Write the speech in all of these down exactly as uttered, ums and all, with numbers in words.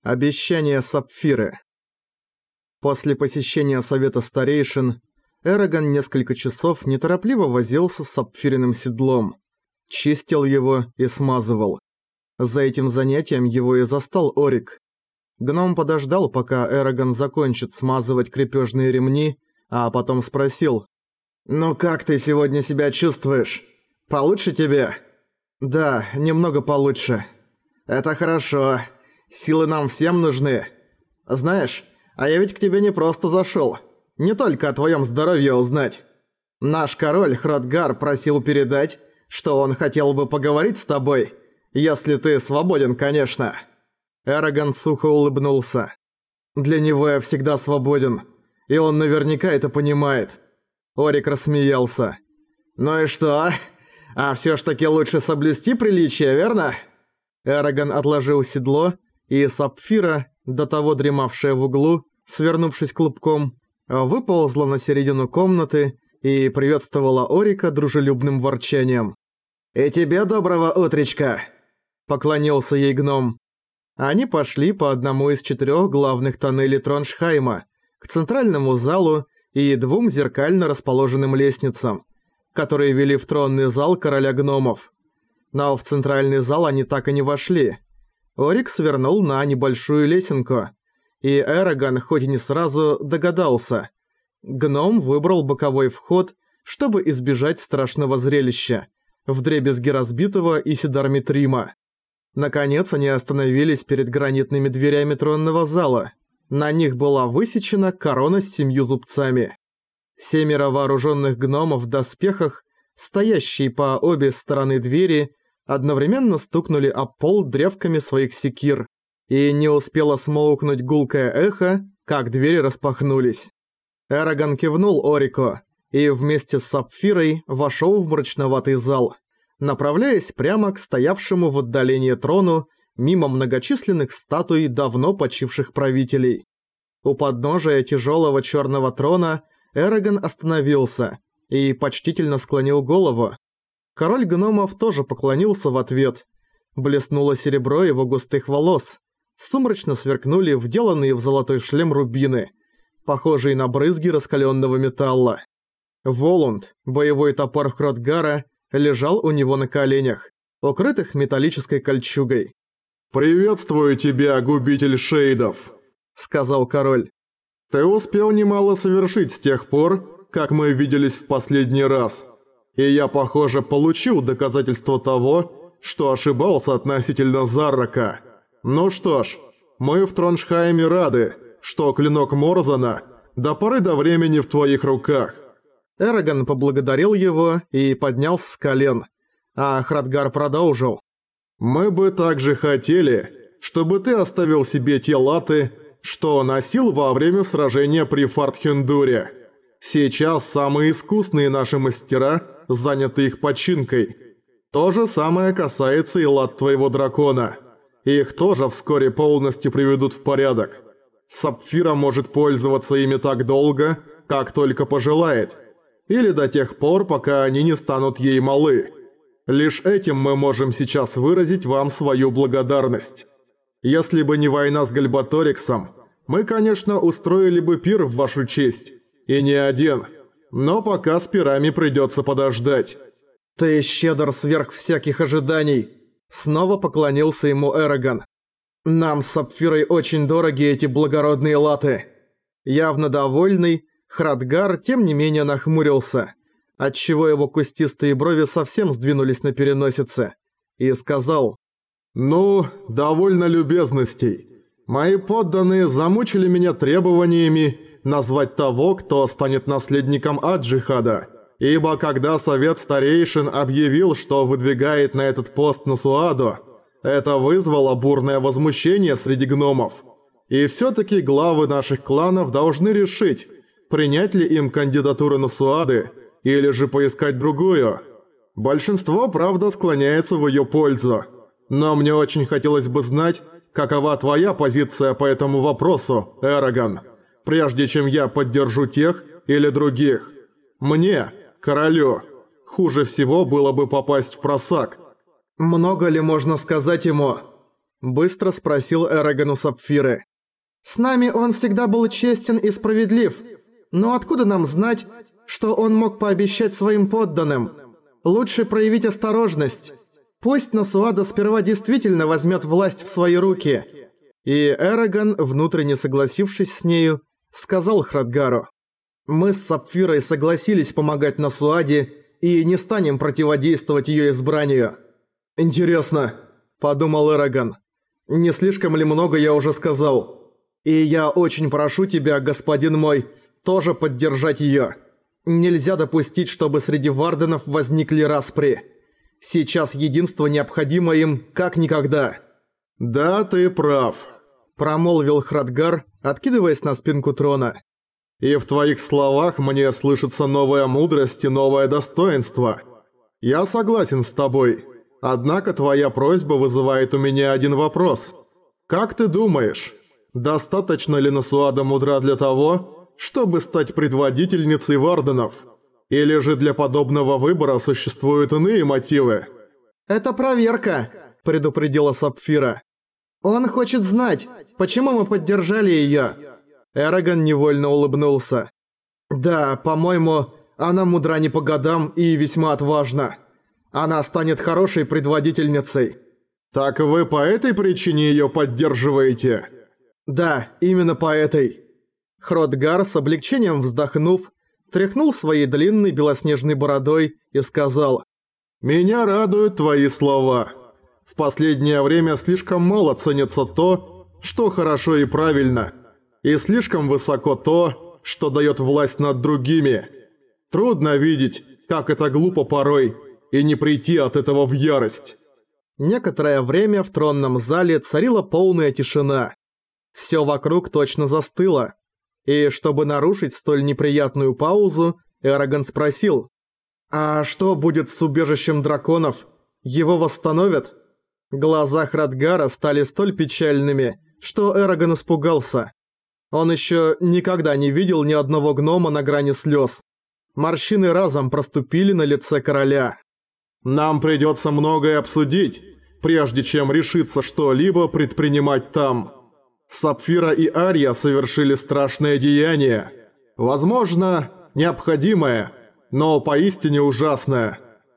Обещание Сапфиры. После посещения Совета Старейшин, Эрагон несколько часов неторопливо возился с сапфиренным седлом, чистил его и смазывал. За этим занятием его и застал Орик. Гном подождал, пока Эрагон закончит смазывать крепежные ремни, а потом спросил: «Ну как ты сегодня себя чувствуешь? Получше тебе?» «Да, немного получше». «Это хорошо. Силы нам всем нужны. Знаешь, а я ведь к тебе не просто зашёл. Не только о твоём здоровье узнать. Наш король Хротгар просил передать, что он хотел бы поговорить с тобой, если ты свободен, конечно». Эрагон сухо улыбнулся. «Для него я всегда свободен, и он наверняка это понимает». Орик рассмеялся. «Ну и что? А всё ж таки лучше соблюсти приличие, верно?» Эрагон отложил седло, и Сапфира, до того дремавшая в углу, свернувшись клубком, выползла на середину комнаты и приветствовала Орика дружелюбным ворчанием. «И тебе доброго утречка!» – поклонился ей гном. Они пошли по одному из четырёх главных тоннелей Троншхайма к центральному залу и двум зеркально расположенным лестницам, которые вели в тронный зал короля гномов. Но в центральный зал они так и не вошли. Орик свернул на небольшую лесенку, и Эрагон хоть и не сразу догадался. Гном выбрал боковой вход, чтобы избежать страшного зрелища, вдребезги разбитого Исидар Митрима. Наконец они остановились перед гранитными дверями тронного зала. На них была высечена корона с семью зубцами. Семеро вооруженных гномов в доспехах, стоящие по обе стороны двери, одновременно стукнули об пол древками своих секир, и не успело смолкнуть гулкое эхо, как двери распахнулись. Эрагон кивнул Орику и вместе с Сапфирой вошел в мрачноватый зал, направляясь прямо к стоявшему в отдалении трону мимо многочисленных статуй давно почивших правителей. У подножия тяжелого черного трона Эрагон остановился и почтительно склонил голову. Король гномов тоже поклонился в ответ. Блеснуло серебро его густых волос. Сумрачно сверкнули вделанные в золотой шлем рубины, похожие на брызги раскаленного металла. Волунд, боевой топор Хротгара, лежал у него на коленях, укрытых металлической кольчугой. «Приветствую тебя, губитель шейдов», — сказал король. «Ты успел немало совершить с тех пор, как мы виделись в последний раз. И я, похоже, получил доказательство того, что ошибался относительно Заррака. Ну что ж, мы в Троншхайме рады, что клинок Морзана до поры до времени в твоих руках». Эрагон поблагодарил его и поднялся с колен, а Хротгар продолжил. «Мы бы также хотели, чтобы ты оставил себе те латы, что носил во время сражения при Фартхендуре. Сейчас самые искусные наши мастера заняты их починкой. То же самое касается и лад твоего дракона. Их тоже вскоре полностью приведут в порядок. Сапфира может пользоваться ими так долго, как только пожелает, или до тех пор, пока они не станут ей малы. Лишь этим мы можем сейчас выразить вам свою благодарность. Если бы не война с Гальбаториксом, мы, конечно, устроили бы пир в вашу честь. И не один. Но пока с пирами придется подождать». «Ты щедр сверх всяких ожиданий», — снова поклонился ему Эрагон. «Нам с Сапфирой очень дороги эти благородные латы». Явно довольный, Хротгар тем не менее нахмурился, отчего его кустистые брови совсем сдвинулись на переносице, и сказал: «Ну, довольно любезностей. Мои подданные замучили меня требованиями назвать того, кто станет наследником Аджихада, ибо когда Совет Старейшин объявил, что выдвигает на этот пост Насуаду, это вызвало бурное возмущение среди гномов. И всё-таки главы наших кланов должны решить, принять ли им кандидатуру Насуады или же поискать другую. Большинство, правда, склоняется в её пользу, но мне очень хотелось бы знать, какова твоя позиция по этому вопросу, Эрагон, прежде чем я поддержу тех или других. Мне, королю, хуже всего было бы попасть в просак». «Много ли можно сказать ему?» Быстро спросил Эрагон у Сапфиры. «С нами он всегда был честен и справедлив. Но откуда нам знать, что он мог пообещать своим подданным? Лучше проявить осторожность. Пусть Насуада сперва действительно возьмет власть в свои руки». И Эрагон, внутренне согласившись с нею, сказал Храдгару: «Мы с Сапфирой согласились помогать Насуаде и не станем противодействовать ее избранию». «Интересно», – подумал Эрагон, – «не слишком ли много я уже сказал? И я очень прошу тебя, господин мой, тоже поддержать ее. Нельзя допустить, чтобы среди варденов возникли распри. Сейчас единство необходимо им как никогда». «Да, ты прав», – промолвил Храдгар, откидываясь на спинку трона. «И в твоих словах мне слышится новая мудрость и новое достоинство. Я согласен с тобой, однако твоя просьба вызывает у меня один вопрос. Как ты думаешь, достаточно ли Насуада мудра для того, чтобы стать предводительницей варденов? Или же для подобного выбора существуют иные мотивы?» «Это проверка», – предупредила Сапфира. «Он хочет знать, почему мы поддержали её». Эрагон невольно улыбнулся. «Да, по-моему, она мудра не по годам и весьма отважна. Она станет хорошей предводительницей». «Так вы по этой причине её поддерживаете?» «Да, именно по этой». Хродгар, с облегчением вздохнув, тряхнул своей длинной белоснежной бородой и сказал: «Меня радуют твои слова. В последнее время слишком мало ценится то, что хорошо и правильно, и слишком высоко то, что дает власть над другими. Трудно видеть, как это глупо порой, и не прийти от этого в ярость». Некоторое время в тронном зале царила полная тишина. Всё вокруг точно застыло. И чтобы нарушить столь неприятную паузу, Эрагон спросил: «А что будет с убежищем драконов? Его восстановят?» Глаза Храдгара стали столь печальными, что Эрагон испугался. Он ещё никогда не видел ни одного гнома на грани слёз. Морщины разом проступили на лице короля. «Нам придётся многое обсудить, прежде чем решиться что-либо предпринимать там. Сапфира и Ария совершили страшное деяние. Возможно, необходимое, но поистине ужасное.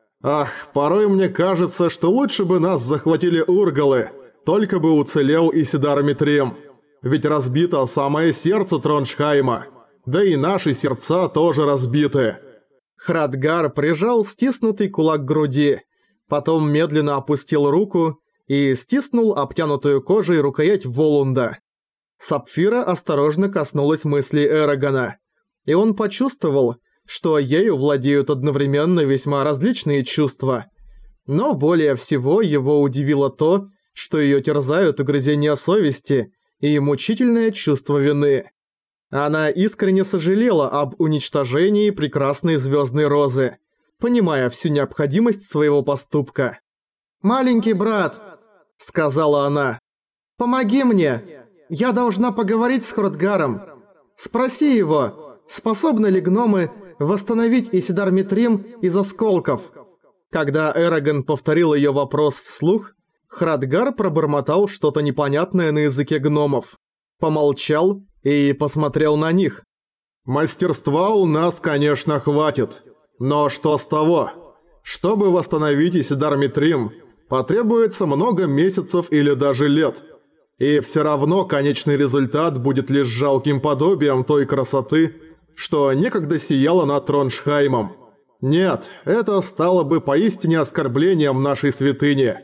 Ах, порой мне кажется, что лучше бы нас захватили ургалы, только бы уцелел Исидар Митрим. Ведь разбито самое сердце Троншхайма, да и наши сердца тоже разбиты». Храдгар прижал стиснутый кулак к груди, потом медленно опустил руку и стиснул обтянутую кожей рукоять Волунда. Сапфира осторожно коснулась мысли Эрагона, и он почувствовал, что ею владеют одновременно весьма различные чувства. Но более всего его удивило то, что её терзают угрызения совести и мучительное чувство вины. Она искренне сожалела об уничтожении прекрасной звёздной розы, понимая всю необходимость своего поступка. «Маленький брат», — сказала она, — «помоги мне. Я должна поговорить с Хродгаром. Спроси его, способны ли гномы восстановить Исидар Митрим из осколков». Когда Эрагон повторил её вопрос вслух, Храдгар пробормотал что-то непонятное на языке гномов, помолчал и посмотрел на них. «Мастерства у нас, конечно, хватит. Но что с того? Чтобы восстановить Исидар Митрим, потребуется много месяцев или даже лет. И все равно конечный результат будет лишь жалким подобием той красоты, что некогда сияла над Троншхаймом. Нет, это стало бы поистине оскорблением нашей святыни.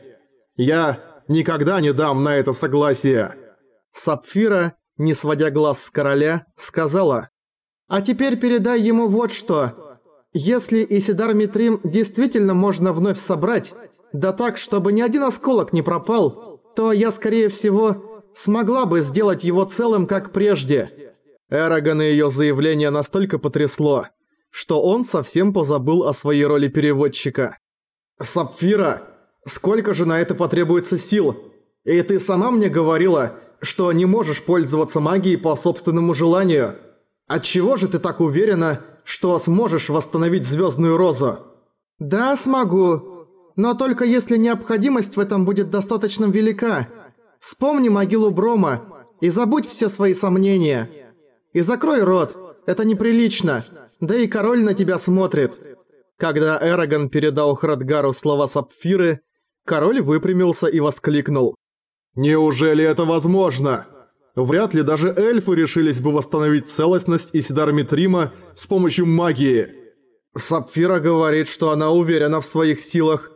Я никогда не дам на это согласия». Сапфира, не сводя глаз с короля, сказала: «А теперь передай ему вот что. Если Исидар Митрим действительно можно вновь собрать, да так, чтобы ни один осколок не пропал, то я, скорее всего, смогла бы сделать его целым, как прежде». Эрагона её заявление настолько потрясло, что он совсем позабыл о своей роли переводчика. «Сапфира, сколько же на это потребуется сил? И ты сама мне говорила, что не можешь пользоваться магией по собственному желанию. Отчего же ты так уверена, что сможешь восстановить звёздную розу?» «Да, смогу. Но только если необходимость в этом будет достаточно велика. Вспомни могилу Брома и забудь все свои сомнения. И закрой рот, это неприлично, да и король на тебя смотрит». Когда Эрагон передал Храдгару слова Сапфиры, король выпрямился и воскликнул: «Неужели это возможно? Вряд ли даже эльфы решились бы восстановить целостность Исидар Митрима с помощью магии». «Сапфира говорит, что она уверена в своих силах».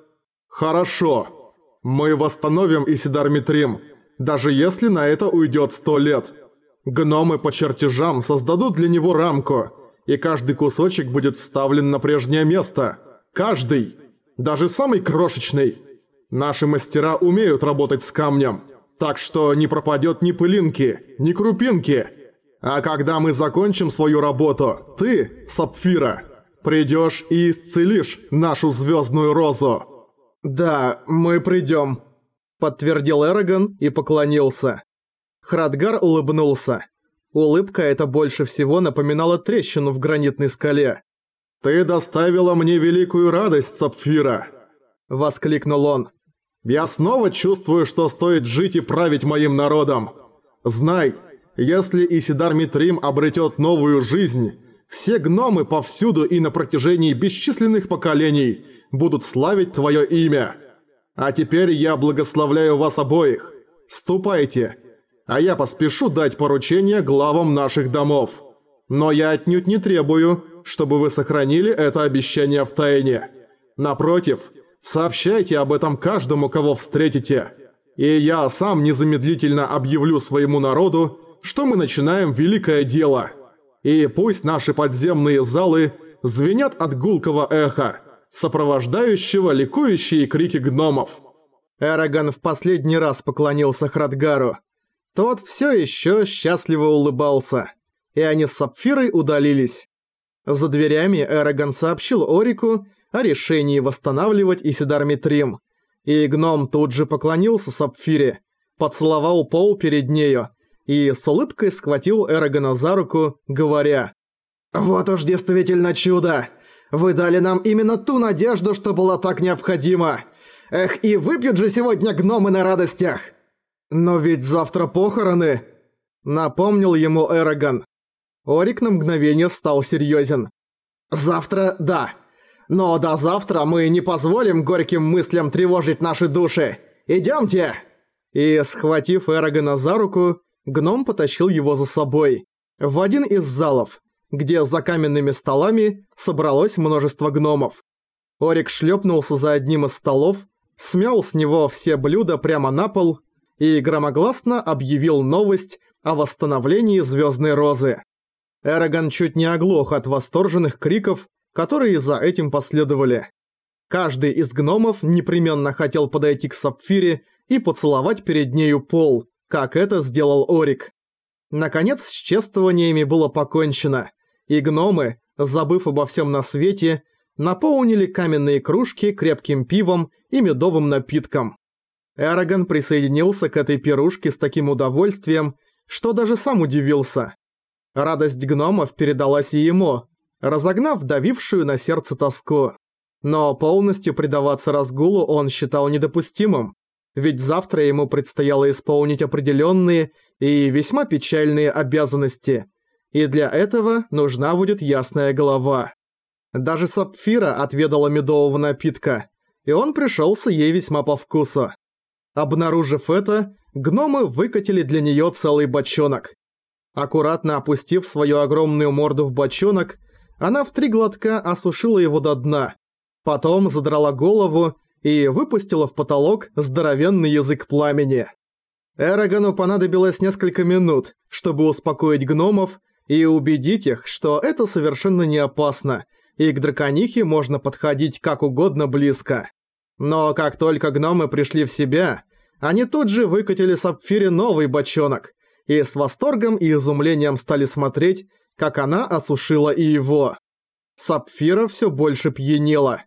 «Хорошо. Мы восстановим Исидар Митрим, даже если на это уйдет сто лет. Гномы по чертежам создадут для него рамку, и каждый кусочек будет вставлен на прежнее место. Каждый. Даже самый крошечный. Наши мастера умеют работать с камнем, так что не пропадет ни пылинки, ни крупинки. А когда мы закончим свою работу, ты, Сапфира, придешь и исцелишь нашу звездную розу». «Да, мы придем», — подтвердил Эрагон и поклонился. Храдгар улыбнулся. Улыбка эта больше всего напоминала трещину в гранитной скале. «Ты доставила мне великую радость, Сапфира!» — воскликнул он. «Я снова чувствую, что стоит жить и править моим народом. Знай, если Исидар Митрим обретет новую жизнь, все гномы повсюду и на протяжении бесчисленных поколений будут славить твое имя. А теперь я благословляю вас обоих. Ступайте, а я поспешу дать поручение главам наших домов. Но я отнюдь не требую, чтобы вы сохранили это обещание в тайне. Напротив, сообщайте об этом каждому, кого встретите. И я сам незамедлительно объявлю своему народу, что мы начинаем великое дело. И пусть наши подземные залы звенят от гулкого эха, сопровождающего ликующие крики гномов». Эрагон в последний раз поклонился Храдгару. Тот все еще счастливо улыбался, и они с Сапфирой удалились. За дверями Эрагон сообщил Орику о решении восстанавливать Исидар Митрим, и гном тут же поклонился Сапфире, поцеловал пол перед нею и с улыбкой схватил Эрагона за руку, говоря: «Вот уж действительно чудо! Вы дали нам именно ту надежду, что была так необходима! Эх, и выпьют же сегодня гномы на радостях!» «Но ведь завтра похороны!» — напомнил ему Эрагон. Орик на мгновение стал серьезен. «Завтра, да. Но до завтра мы не позволим горьким мыслям тревожить наши души. Идемте!» И, схватив Эрагона за руку, гном потащил его за собой в один из залов, где за каменными столами собралось множество гномов. Орик шлепнулся за одним из столов, смял с него все блюда прямо на пол и громогласно объявил новость о восстановлении Звездной Розы. Эрагон чуть не оглох от восторженных криков, которые за этим последовали. Каждый из гномов непременно хотел подойти к Сапфире и поцеловать перед нею пол, как это сделал Орик. Наконец с чествованиями было покончено, и гномы, забыв обо всем на свете, наполнили каменные кружки крепким пивом и медовым напитком. Эрагон присоединился к этой пирушке с таким удовольствием, что даже сам удивился. Радость гномов передалась и ему, разогнав давившую на сердце тоску. Но полностью предаваться разгулу он считал недопустимым, ведь завтра ему предстояло исполнить определенные и весьма печальные обязанности, и для этого нужна будет ясная голова. Даже Сапфира отведала медового напитка, и он пришелся ей весьма по вкусу. Обнаружив это, гномы выкатили для нее целый бочонок. Аккуратно опустив свою огромную морду в бочонок, она в три глотка осушила его до дна. Потом задрала голову и выпустила в потолок здоровенный язык пламени. Эрагону понадобилось несколько минут, чтобы успокоить гномов и убедить их, что это совершенно не опасно, и к драконихе можно подходить как угодно близко. Но как только гномы пришли в себя, они тут же выкатили Сапфире новый бочонок, и с восторгом и изумлением стали смотреть, как она осушила и его. Сапфира все больше пьянела.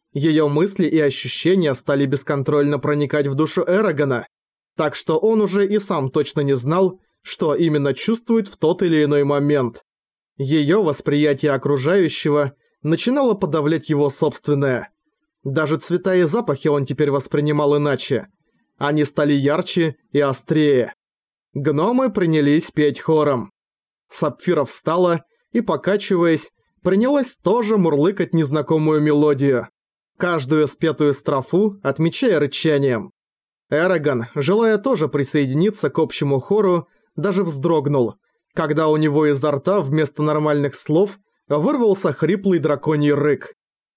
Ее мысли и ощущения стали бесконтрольно проникать в душу Эрагона, так что он уже и сам точно не знал, что именно чувствует в тот или иной момент. Ее восприятие окружающего начинало подавлять его собственное. Даже цвета и запахи он теперь воспринимал иначе. Они стали ярче и острее. Гномы принялись петь хором. Сапфира встала и, покачиваясь, принялась тоже мурлыкать незнакомую мелодию, каждую спетую строфу отмечая рычанием. Эрагон, желая тоже присоединиться к общему хору, даже вздрогнул, когда у него изо рта вместо нормальных слов вырвался хриплый драконий рык.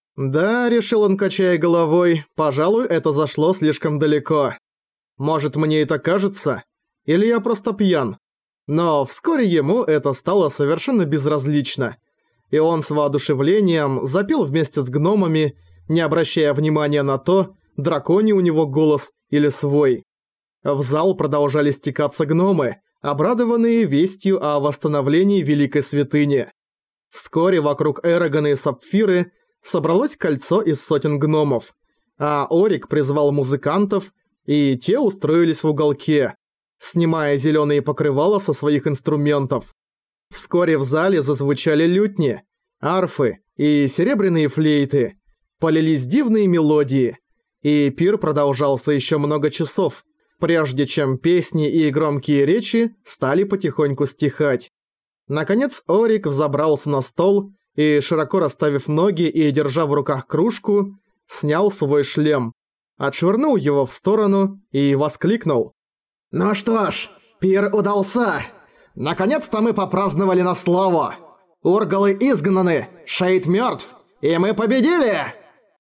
Да, решил он, качая головой, пожалуй, это зашло слишком далеко. Может, мне это кажется? Или я просто пьян? Но вскоре ему это стало совершенно безразлично, и он с воодушевлением запел вместе с гномами, не обращая внимания на то, драконий у него голос или свой. В зал продолжали стекаться гномы, обрадованные вестью о восстановлении Великой Святыни. Вскоре вокруг Эрагона и Сапфиры собралось кольцо из сотен гномов, а Орик призвал музыкантов, и те устроились в уголке, снимая зеленые покрывала со своих инструментов. Вскоре в зале зазвучали лютни, арфы и серебряные флейты, полились дивные мелодии, и пир продолжался еще много часов, прежде чем песни и громкие речи стали потихоньку стихать. Наконец Орик взобрался на стол и, широко расставив ноги и держа в руках кружку, снял свой шлем, отшвырнул его в сторону и воскликнул: «Ну что ж, пир удался! Наконец-то мы попраздновали на славу! Ургалы изгнаны, Шейд мертв, и мы победили!»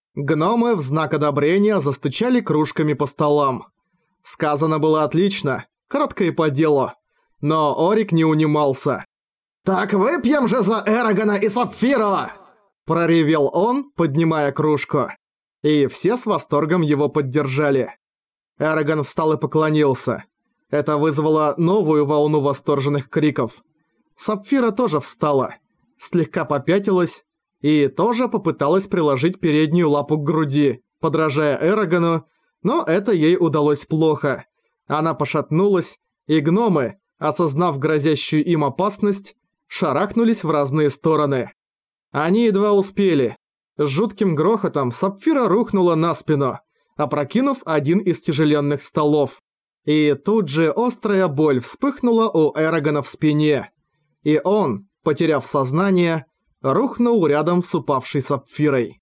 Гномы в знак одобрения застучали кружками по столам. Сказано было отлично, кратко и по делу, но Орик не унимался. «Так выпьем же за Эрагона и Сапфиру!» проревел он, поднимая кружку. И все с восторгом его поддержали. Эрагон встал и поклонился. Это вызвало новую волну восторженных криков. Сапфира тоже встала, слегка попятилась и тоже попыталась приложить переднюю лапу к груди, подражая Эрагону, но это ей удалось плохо. Она пошатнулась, и гномы, осознав грозящую им опасность, шарахнулись в разные стороны. Они едва успели. С жутким грохотом Сапфира рухнула на спину, опрокинув один из тяжеленных столов. И тут же острая боль вспыхнула у Эрагона в спине, и он, потеряв сознание, рухнул рядом с упавшей Сапфирой.